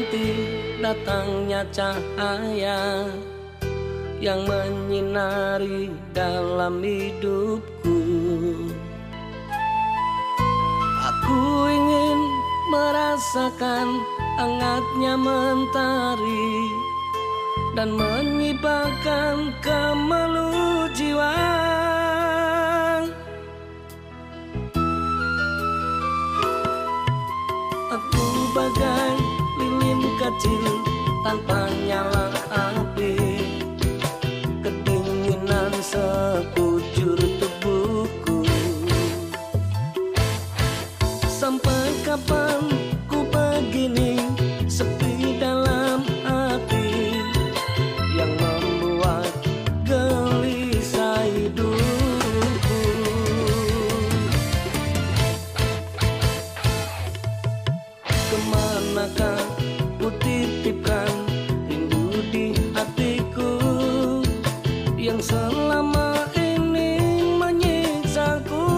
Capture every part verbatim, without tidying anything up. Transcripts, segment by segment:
menanti datangnya cahaya yang menyinari dalam hidupku. Aku ingin merasakan hangatnya mentari dan menyibakkan kemalu jiwa. Aku bagai lilin kecil tanpa nyala api, kedinginan sekujur tubuhku. Sampai kapan ku begini, sepi dalam hati yang membuat gelisah hidupku. Kemanakah ku titipkan rindu di hatiku yang selama ini menyiksaku.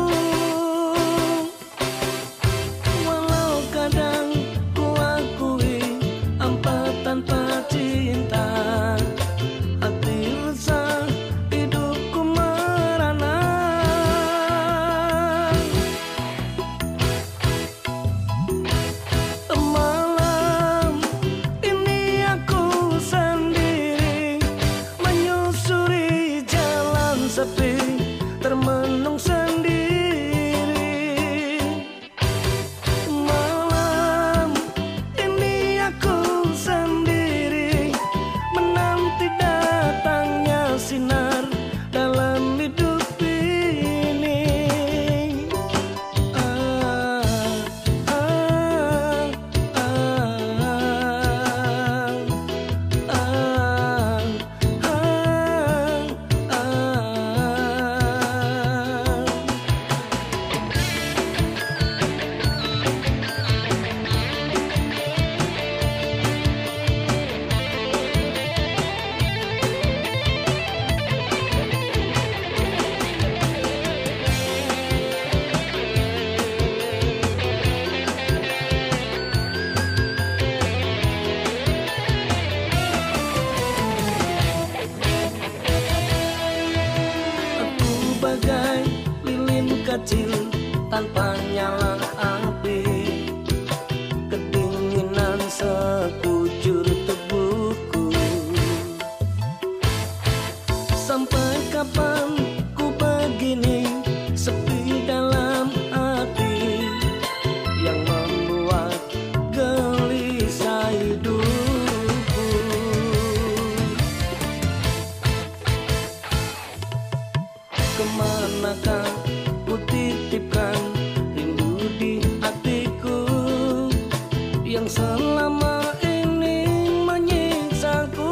Walau kadang ku akui hampa tanpa cinta, hati resah, hidupku merana. Malam ini aku sendiri menyusuri jalan sepi, termenung sendiri. Malam ini aku sendiri menanti datangnya sinar dalam hidup ini. Ah, ah, ah, ah, ah, ah, ah. Aku bagai lilin kecil tanpa nyala api, kedinginan sekujur tubuhku. Sampai kapan ku begini, sepi dalam hati yang membuat gelisah hidupku. Kemanakah ku titipkan rindu di hatiku yang selama ini menyiksaku.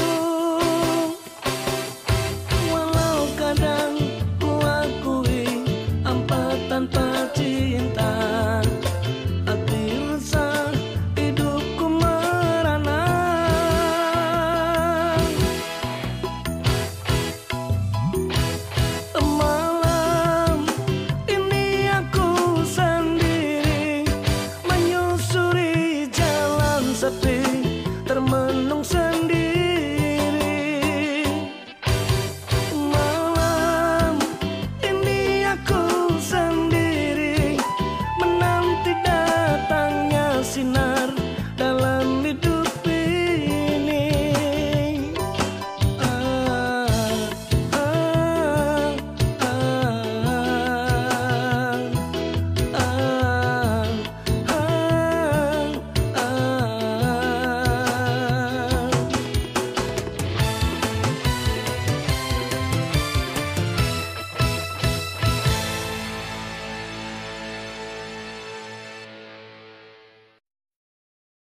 Walau kadang ku akui hampa tanpa cinta, hati resah, hidupku merana. Malam ini aku sendiri menyusuri jalan sepi,